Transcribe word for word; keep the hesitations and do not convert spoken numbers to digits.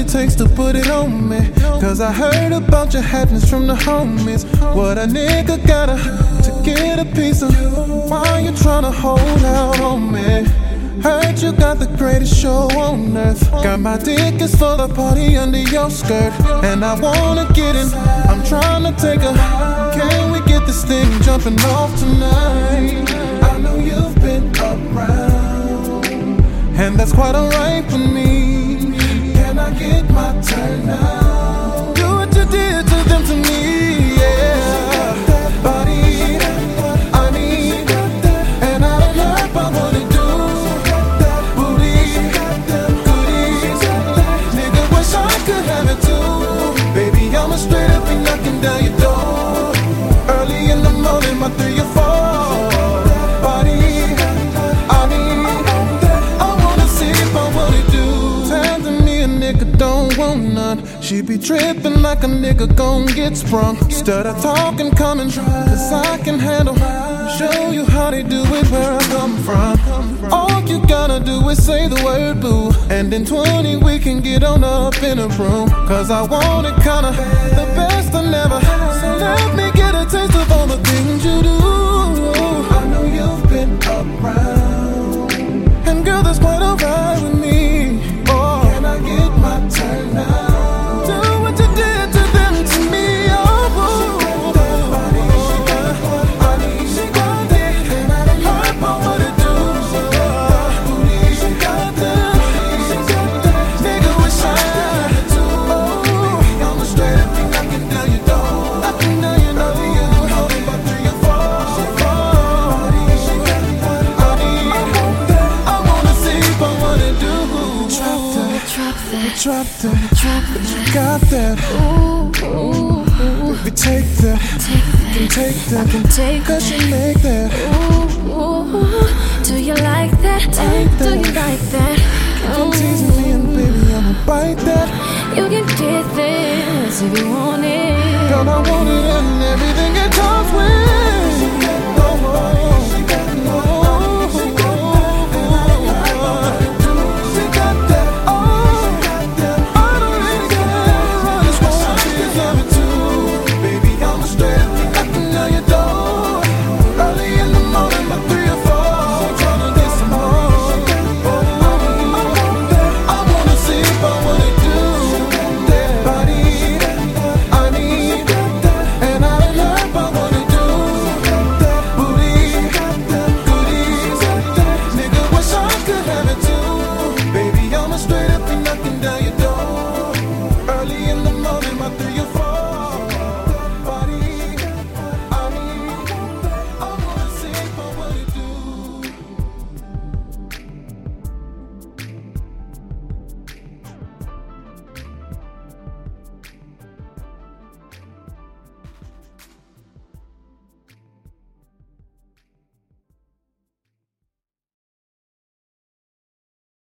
it takes to put it on me. Cause I heard about your happiness from the homies. What a nigga gotta to get a piece of. Why you tryna hold out on me? Heard you got the greatest show on earth. Got my tickets for the party under your skirt. And I wanna get in, I'm tryna take a. Can we get this thing jumping off tonight? I know you've been around, and that's quite alright for me. Can I get my turn now? Do what you did to them to me, yeah. That body, I need, and I don't know if I wanna do that booty, goodies. Nigga, wish I could have it too. Baby, I'ma straight up be knocking down your door. Early in the morning, my three or four. Body, I need, I wanna see if I wanna do. Telling me a nigga don't want none. She be tripping like a nigga gon' get sprung. Stutter talking, coming, cause I can handle. Show you how they do it where I come from. All you gotta do is say the word boo, and in twenty we can get on up in a room. Cause I want it kinda the best I never. So let me get a taste of all the things you do. I know you've been around, and girl, that's quite alright with me. Oh, can I get my turn now? Do what you did to them to me. Oh, she got that body, she got what I need. She got that, and I don't hurt but what it do. She got that booty, she got that, she got that. Nigga, wish I had it too. Baby, I'ma straight up be knocking down your door. Knocking down your door. You know me by three or four. She got that body, she got what I need. I wanna see if I wanna do. Drop that, Drop that, drop that, drop but you that. got that. Ooh, ooh, ooh. Baby, take that, Take you can that, take I that, can take cause that. you make that. Ooh, ooh. Do you like that? Like Do that. you like that? Come teasing me and baby, I'ma bite that. You can get this if you want it. Girl, I want it and everything it comes with.